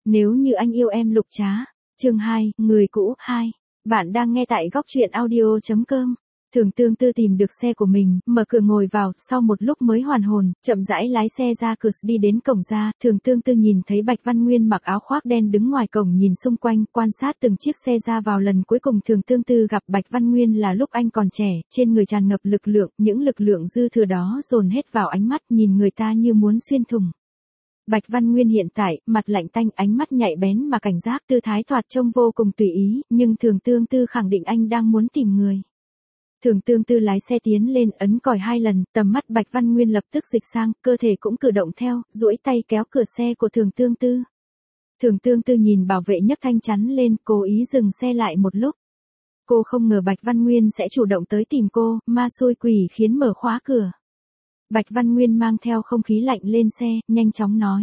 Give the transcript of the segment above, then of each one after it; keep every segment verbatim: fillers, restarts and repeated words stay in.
Nếu như anh yêu em Lục Trá. Chương hai, người cũ hai. Bạn đang nghe tại góc truyện audio chấm com. Thường Tương Tư tìm được xe của mình, mở cửa ngồi vào, sau một lúc mới hoàn hồn, chậm rãi lái xe ra cửa đi đến cổng ra. Thường Tương Tư nhìn thấy Bạch Văn Nguyên mặc áo khoác đen đứng ngoài cổng nhìn xung quanh, quan sát từng chiếc xe ra vào. Lần cuối cùng Thường Tương Tư gặp Bạch Văn Nguyên là lúc anh còn trẻ, trên người tràn ngập lực lượng, những lực lượng dư thừa đó dồn hết vào ánh mắt, nhìn người ta như muốn xuyên thủng. Bạch Văn Nguyên hiện tại, mặt lạnh tanh, ánh mắt nhạy bén mà cảnh giác, tư thái thoạt trông vô cùng tùy ý, nhưng Thường Tương Tư khẳng định anh đang muốn tìm người. Thường Tương Tư lái xe tiến lên, ấn còi hai lần, tầm mắt Bạch Văn Nguyên lập tức dịch sang, cơ thể cũng cử động theo, duỗi tay kéo cửa xe của Thường Tương Tư. Thường Tương Tư nhìn bảo vệ nhấc thanh chắn lên, cố ý dừng xe lại một lúc. Cô không ngờ Bạch Văn Nguyên sẽ chủ động tới tìm cô, ma xui quỷ khiến mở khóa cửa. Bạch Văn Nguyên mang theo không khí lạnh lên xe, nhanh chóng nói.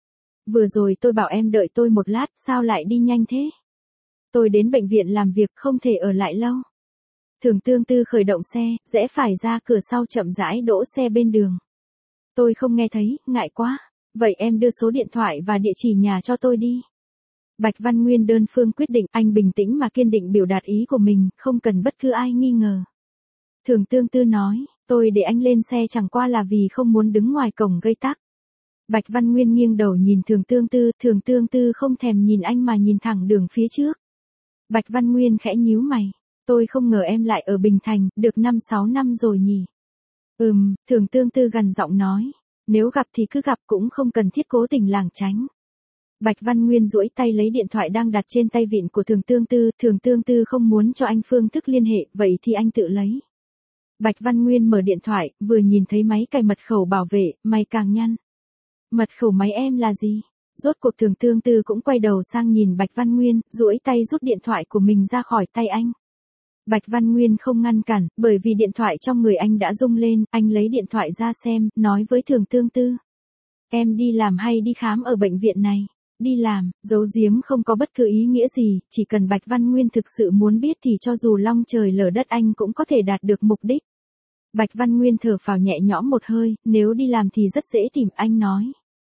Vừa rồi tôi bảo em đợi tôi một lát, sao lại đi nhanh thế? Tôi đến bệnh viện làm việc, không thể ở lại lâu. Thường Tương Tư khởi động xe, rẽ phải ra cửa sau chậm rãi đỗ xe bên đường. Tôi không nghe thấy, ngại quá. Vậy em đưa số điện thoại và địa chỉ nhà cho tôi đi. Bạch Văn Nguyên đơn phương quyết định, anh bình tĩnh mà kiên định biểu đạt ý của mình, không cần bất cứ ai nghi ngờ. Thường Tương Tư nói, tôi để anh lên xe chẳng qua là vì không muốn đứng ngoài cổng gây tắc. Bạch Văn Nguyên nghiêng đầu nhìn Thường Tương Tư, Thường Tương Tư không thèm nhìn anh mà nhìn thẳng đường phía trước. Bạch Văn Nguyên khẽ nhíu mày, tôi không ngờ em lại ở Bình Thành, được năm sáu năm rồi nhỉ. Ừm, Thường Tương Tư gằn giọng nói, nếu gặp thì cứ gặp, cũng không cần thiết cố tình lảng tránh. Bạch Văn Nguyên duỗi tay lấy điện thoại đang đặt trên tay vịn của Thường Tương Tư, Thường Tương Tư không muốn cho anh phương thức liên hệ, vậy thì anh tự lấy. Bạch Văn Nguyên mở điện thoại, vừa nhìn thấy máy cài mật khẩu bảo vệ, mày càng nhăn. Mật khẩu máy em là gì? Rốt cuộc Thường Tương Tư cũng quay đầu sang nhìn Bạch Văn Nguyên, duỗi tay rút điện thoại của mình ra khỏi tay anh. Bạch Văn Nguyên không ngăn cản, bởi vì điện thoại trong người anh đã rung lên, anh lấy điện thoại ra xem, nói với Thường Tương Tư. Em đi làm hay đi khám ở bệnh viện này? Đi làm, giấu giếm không có bất cứ ý nghĩa gì, chỉ cần Bạch Văn Nguyên thực sự muốn biết thì cho dù long trời lở đất anh cũng có thể đạt được mục đích. Bạch Văn Nguyên thở phào nhẹ nhõm một hơi, nếu đi làm thì rất dễ tìm, anh nói.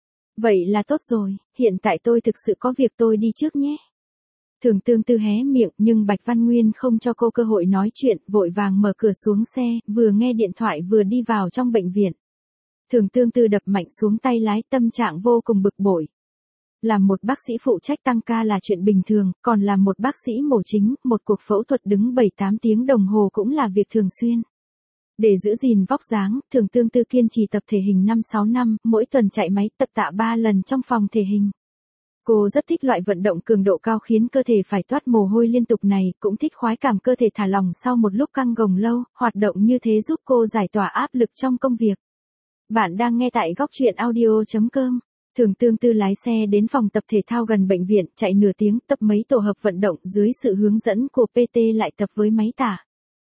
Vậy là tốt rồi, hiện tại tôi thực sự có việc, tôi đi trước nhé. Thường Tương Tư hé miệng nhưng Bạch Văn Nguyên không cho cô cơ hội nói chuyện, vội vàng mở cửa xuống xe, vừa nghe điện thoại vừa đi vào trong bệnh viện. Thường Tương Tư đập mạnh xuống tay lái, tâm trạng vô cùng bực bội. Làm một bác sĩ phụ trách tăng ca là chuyện bình thường, còn làm một bác sĩ mổ chính, một cuộc phẫu thuật đứng bảy tám tiếng đồng hồ cũng là việc thường xuyên. Để giữ gìn vóc dáng, Thường Tương Tư kiên trì tập thể hình năm sáu năm, mỗi tuần chạy máy tập tạ ba lần trong phòng thể hình. Cô rất thích loại vận động cường độ cao khiến cơ thể phải toát mồ hôi liên tục này, cũng thích khoái cảm cơ thể thả lỏng sau một lúc căng gồng lâu, hoạt động như thế giúp cô giải tỏa áp lực trong công việc. Bạn đang nghe tại góc truyện audio chấm com. Thường Tương Tư lái xe đến phòng tập thể thao gần bệnh viện, chạy nửa tiếng, tập mấy tổ hợp vận động dưới sự hướng dẫn của pê tê lại tập với máy tả.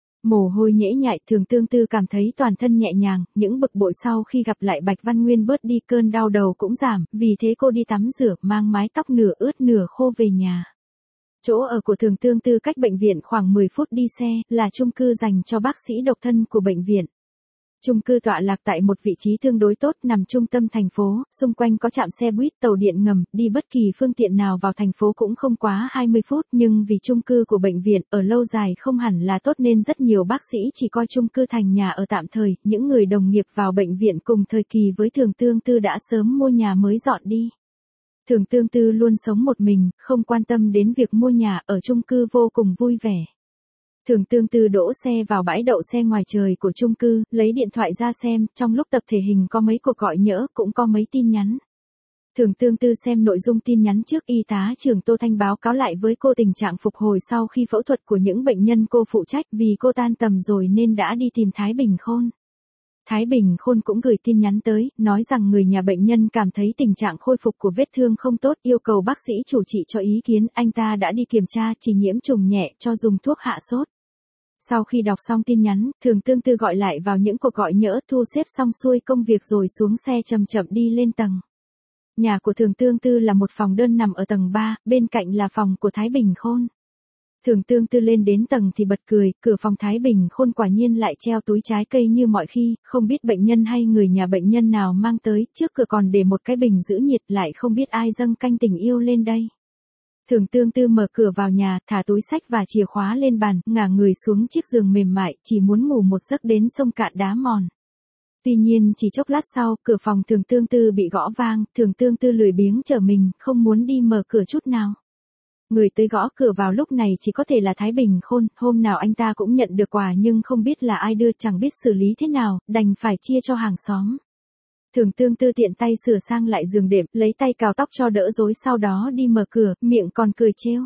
Mồ hôi nhễ nhại, Thường Tương Tư cảm thấy toàn thân nhẹ nhàng, những bực bội sau khi gặp lại Bạch Văn Nguyên bớt đi, cơn đau đầu cũng giảm, vì thế cô đi tắm rửa, mang mái tóc nửa ướt nửa khô về nhà. Chỗ ở của Thường Tương Tư cách bệnh viện khoảng mười phút đi xe, là chung cư dành cho bác sĩ độc thân của bệnh viện. Chung cư tọa lạc tại một vị trí tương đối tốt, nằm trung tâm thành phố, xung quanh có trạm xe buýt, tàu điện ngầm, đi bất kỳ phương tiện nào vào thành phố cũng không quá hai mươi phút, nhưng vì chung cư của bệnh viện ở lâu dài không hẳn là tốt nên rất nhiều bác sĩ chỉ coi chung cư thành nhà ở tạm thời, những người đồng nghiệp vào bệnh viện cùng thời kỳ với Thường Tương Tư đã sớm mua nhà mới dọn đi. Thường Tương Tư luôn sống một mình, không quan tâm đến việc mua nhà, ở chung cư vô cùng vui vẻ. Thường Tương Tư đỗ xe vào bãi đậu xe ngoài trời của chung cư, lấy điện thoại ra xem, trong lúc tập thể hình có mấy cuộc gọi nhỡ, cũng có mấy tin nhắn. Thường Tương Tư xem nội dung tin nhắn trước, y tá trưởng Tô Thanh báo cáo lại với cô tình trạng phục hồi sau khi phẫu thuật của những bệnh nhân cô phụ trách, vì cô tan tầm rồi nên đã đi tìm Thái Bình Khôn. Thái Bình Khôn cũng gửi tin nhắn tới, nói rằng người nhà bệnh nhân cảm thấy tình trạng khôi phục của vết thương không tốt, yêu cầu bác sĩ chủ trị cho ý kiến, anh ta đã đi kiểm tra, chỉ nhiễm trùng nhẹ, cho dùng thuốc hạ sốt. Sau khi đọc xong tin nhắn, Thường Tương Tư gọi lại vào những cuộc gọi nhỡ, thu xếp xong xuôi công việc rồi xuống xe chậm chậm đi lên tầng. Nhà của Thường Tương Tư là một phòng đơn nằm ở tầng ba, bên cạnh là phòng của Thái Bình Khôn. Thường Tương Tư lên đến tầng thì bật cười, cửa phòng Thái Bình Khôn quả nhiên lại treo túi trái cây như mọi khi, không biết bệnh nhân hay người nhà bệnh nhân nào mang tới, trước cửa còn để một cái bình giữ nhiệt, lại không biết ai dâng canh tình yêu lên đây. Thường Tương Tư mở cửa vào nhà, thả túi sách và chìa khóa lên bàn, ngả người xuống chiếc giường mềm mại, chỉ muốn ngủ một giấc đến sông cạn đá mòn. Tuy nhiên chỉ chốc lát sau, cửa phòng Thường Tương Tư bị gõ vang, Thường Tương Tư lười biếng trở mình, không muốn đi mở cửa chút nào. Người tới gõ cửa vào lúc này chỉ có thể là Thái Bình Khôn, hôm nào anh ta cũng nhận được quà nhưng không biết là ai đưa, chẳng biết xử lý thế nào, đành phải chia cho hàng xóm. Thường Tương Tư tiện tay sửa sang lại giường đệm, lấy tay cào tóc cho đỡ rối, sau đó đi mở cửa, miệng còn cười trêu.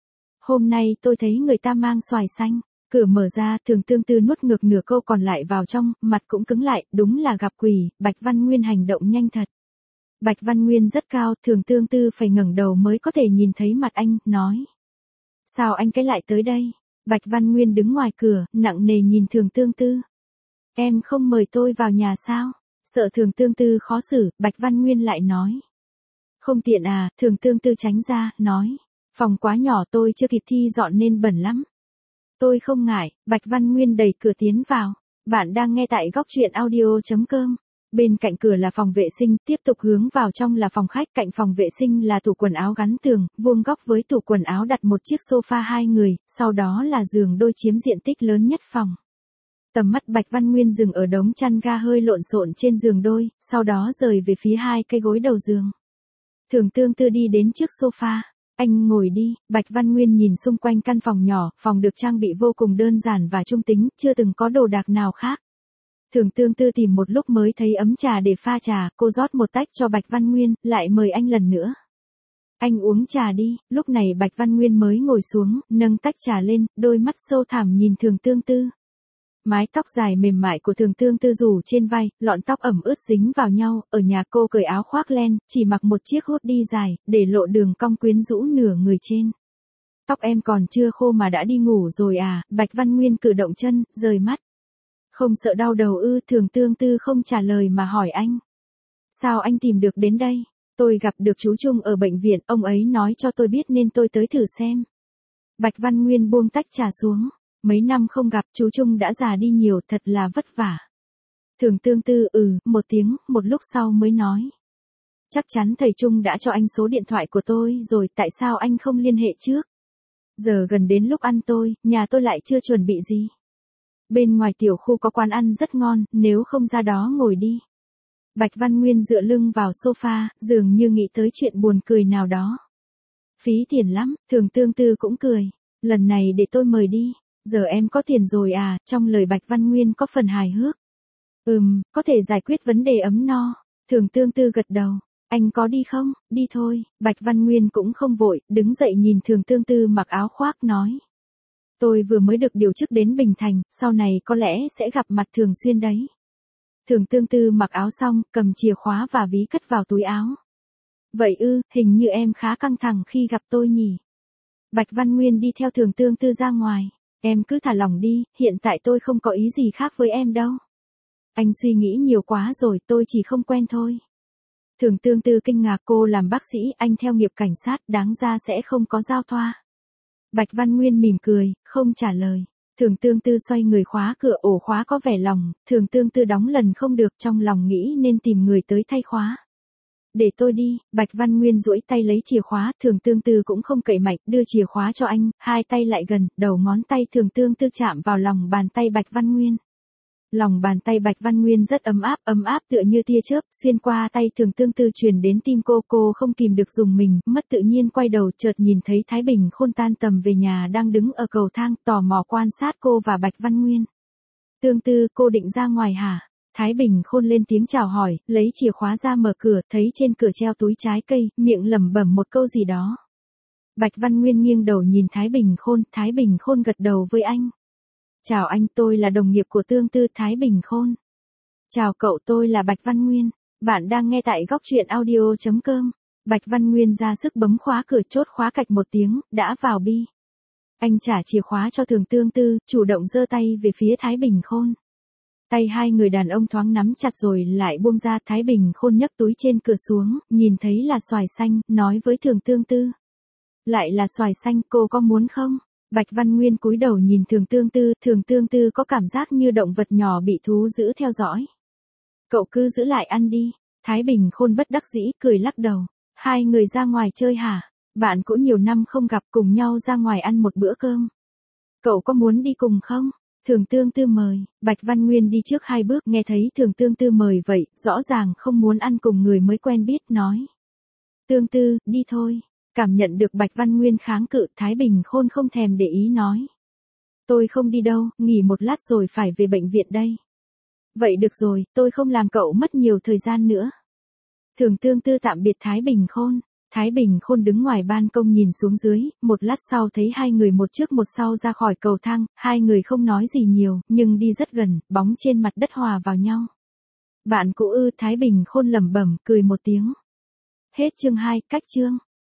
Hôm nay tôi thấy người ta mang xoài xanh. Cửa mở ra, Thường Tương Tư nuốt ngược nửa câu còn lại vào trong, mặt cũng cứng lại, đúng là gặp quỷ, Bạch Văn Nguyên hành động nhanh thật. Bạch Văn Nguyên rất cao, Thường Tương Tư phải ngẩng đầu mới có thể nhìn thấy mặt anh, nói. Sao anh cái lại tới đây? Bạch Văn Nguyên đứng ngoài cửa, nặng nề nhìn Thường Tương Tư. Em không mời tôi vào nhà sao? Sợ Thường Tương Tư khó xử, Bạch Văn Nguyên lại nói. Không tiện à, Thường Tương Tư tránh ra, nói. Phòng quá nhỏ tôi chưa kịp thi dọn nên bẩn lắm. Tôi không ngại, Bạch Văn Nguyên đẩy cửa tiến vào. Bạn đang nghe tại góc truyện audio chấm com. Bên cạnh cửa là phòng vệ sinh, tiếp tục hướng vào trong là phòng khách, cạnh phòng vệ sinh là tủ quần áo gắn tường, vuông góc với tủ quần áo đặt một chiếc sofa hai người, sau đó là giường đôi chiếm diện tích lớn nhất phòng. Tầm mắt Bạch Văn Nguyên dừng ở đống chăn ga hơi lộn xộn trên giường đôi, sau đó rời về phía hai cây gối đầu giường. Thường Tương Tư đi đến trước sofa. Anh ngồi đi, Bạch Văn Nguyên nhìn xung quanh căn phòng nhỏ, phòng được trang bị vô cùng đơn giản và trung tính, chưa từng có đồ đạc nào khác. Thường Tương Tư tìm một lúc mới thấy ấm trà để pha trà, cô rót một tách cho Bạch Văn Nguyên, lại mời anh lần nữa. Anh uống trà đi, lúc này Bạch Văn Nguyên mới ngồi xuống, nâng tách trà lên, đôi mắt sâu thẳm nhìn Thường Tương Tư. Mái tóc dài mềm mại của Thường Tương Tư rủ trên vai, lọn tóc ẩm ướt dính vào nhau, ở nhà cô cởi áo khoác len, chỉ mặc một chiếc hoodie dài, để lộ đường cong quyến rũ nửa người trên. Tóc em còn chưa khô mà đã đi ngủ rồi à? Bạch Văn Nguyên cử động chân, rời mắt. Không sợ đau đầu ư? Thường Tương Tư không trả lời mà hỏi anh. Sao anh tìm được đến đây? Tôi gặp được chú Trung ở bệnh viện, ông ấy nói cho tôi biết nên tôi tới thử xem. Bạch Văn Nguyên buông tách trà xuống. Mấy năm không gặp, chú Trung đã già đi nhiều, thật là vất vả. Thường Tương Tư ừ, một tiếng, một lúc sau mới nói. Chắc chắn thầy Trung đã cho anh số điện thoại của tôi rồi, tại sao anh không liên hệ trước? Giờ gần đến lúc ăn tôi, nhà tôi lại chưa chuẩn bị gì. Bên ngoài tiểu khu có quán ăn rất ngon, nếu không ra đó ngồi đi. Bạch Văn Nguyên dựa lưng vào sofa, dường như nghĩ tới chuyện buồn cười nào đó. Phí tiền lắm, Thường Tương Tư cũng cười. Lần này để tôi mời đi. Giờ em có tiền rồi à? Trong lời Bạch Văn Nguyên có phần hài hước. Ừm, có thể giải quyết vấn đề ấm no. Thường Tương Tư gật đầu. Anh có đi không? Đi thôi. Bạch Văn Nguyên cũng không vội, đứng dậy nhìn Thường Tương Tư mặc áo khoác nói. Tôi vừa mới được điều chức đến Bình Thành, sau này có lẽ sẽ gặp mặt thường xuyên đấy. Thường Tương Tư mặc áo xong, cầm chìa khóa và ví cất vào túi áo. Vậy ư, hình như em khá căng thẳng khi gặp tôi nhỉ? Bạch Văn Nguyên đi theo Thường Tương Tư ra ngoài. Em cứ thả lỏng đi, hiện tại tôi không có ý gì khác với em đâu. Anh suy nghĩ nhiều quá rồi, tôi chỉ không quen thôi. Thường Tương Tư kinh ngạc, cô làm bác sĩ, anh theo nghiệp cảnh sát, đáng ra sẽ không có giao thoa. Bạch Văn Nguyên mỉm cười, không trả lời. Thường Tương Tư xoay người khóa cửa, ổ khóa có vẻ lỏng, Thường Tương Tư đóng lần không được, trong lòng nghĩ nên tìm người tới thay khóa. Để tôi đi, Bạch Văn Nguyên duỗi tay lấy chìa khóa, Thường Tương Tư cũng không cậy mạnh, đưa chìa khóa cho anh, hai tay lại gần, đầu ngón tay Thường Tương Tư chạm vào lòng bàn tay Bạch Văn Nguyên. Lòng bàn tay Bạch Văn Nguyên rất ấm áp, ấm áp tựa như tia chớp, xuyên qua tay Thường Tương Tư truyền đến tim cô, cô không kìm được dùng mình, mất tự nhiên quay đầu, chợt nhìn thấy Thái Bình Khôn tan tầm về nhà đang đứng ở cầu thang, tò mò quan sát cô và Bạch Văn Nguyên. Tương Tư, cô định ra ngoài hả? Thái Bình Khôn lên tiếng chào hỏi, lấy chìa khóa ra mở cửa, thấy trên cửa treo túi trái cây, miệng lẩm bẩm một câu gì đó. Bạch Văn Nguyên nghiêng đầu nhìn Thái Bình Khôn, Thái Bình Khôn gật đầu với anh. Chào anh, tôi là đồng nghiệp của Tương Tư. Thái Bình Khôn. Chào cậu, tôi là Bạch Văn Nguyên. Bạn đang nghe tại góc truyện audio chấm com. Bạch Văn Nguyên ra sức bấm khóa cửa, chốt khóa cạch một tiếng, đã vào bi. Anh trả chìa khóa cho Thường Tương Tư, chủ động giơ tay về phía Thái Bình Khôn. Tay hai người đàn ông thoáng nắm chặt rồi lại buông ra. Thái Bình Khôn nhấc túi trên cửa xuống, nhìn thấy là xoài xanh, nói với Thường Tương Tư. Lại là xoài xanh, cô có muốn không? Bạch Văn Nguyên cúi đầu nhìn Thường Tương Tư, Thường Tương Tư có cảm giác như động vật nhỏ bị thú dữ theo dõi. Cậu cứ giữ lại ăn đi. Thái Bình Khôn bất đắc dĩ, cười lắc đầu. Hai người ra ngoài chơi hả? Bạn cũng nhiều năm không gặp, cùng nhau ra ngoài ăn một bữa cơm. Cậu có muốn đi cùng không? Thường Tương Tư mời. Bạch Văn Nguyên đi trước hai bước, nghe thấy Thường Tương Tư mời vậy, rõ ràng không muốn ăn cùng người mới quen biết, nói. Tương Tư, đi thôi. Cảm nhận được Bạch Văn Nguyên kháng cự, Thái Bình Khôn không thèm để ý nói. Tôi không đi đâu, nghỉ một lát rồi phải về bệnh viện đây. Vậy được rồi, tôi không làm cậu mất nhiều thời gian nữa. Thường Tương Tư tạm biệt Thái Bình Khôn. Thái Bình Khôn đứng ngoài ban công nhìn xuống dưới, một lát sau thấy hai người một trước một sau ra khỏi cầu thang, hai người không nói gì nhiều, nhưng đi rất gần, bóng trên mặt đất hòa vào nhau. Bạn cũ ư? Thái Bình Khôn lẩm bẩm, cười một tiếng. Hết chương hai, cách chương.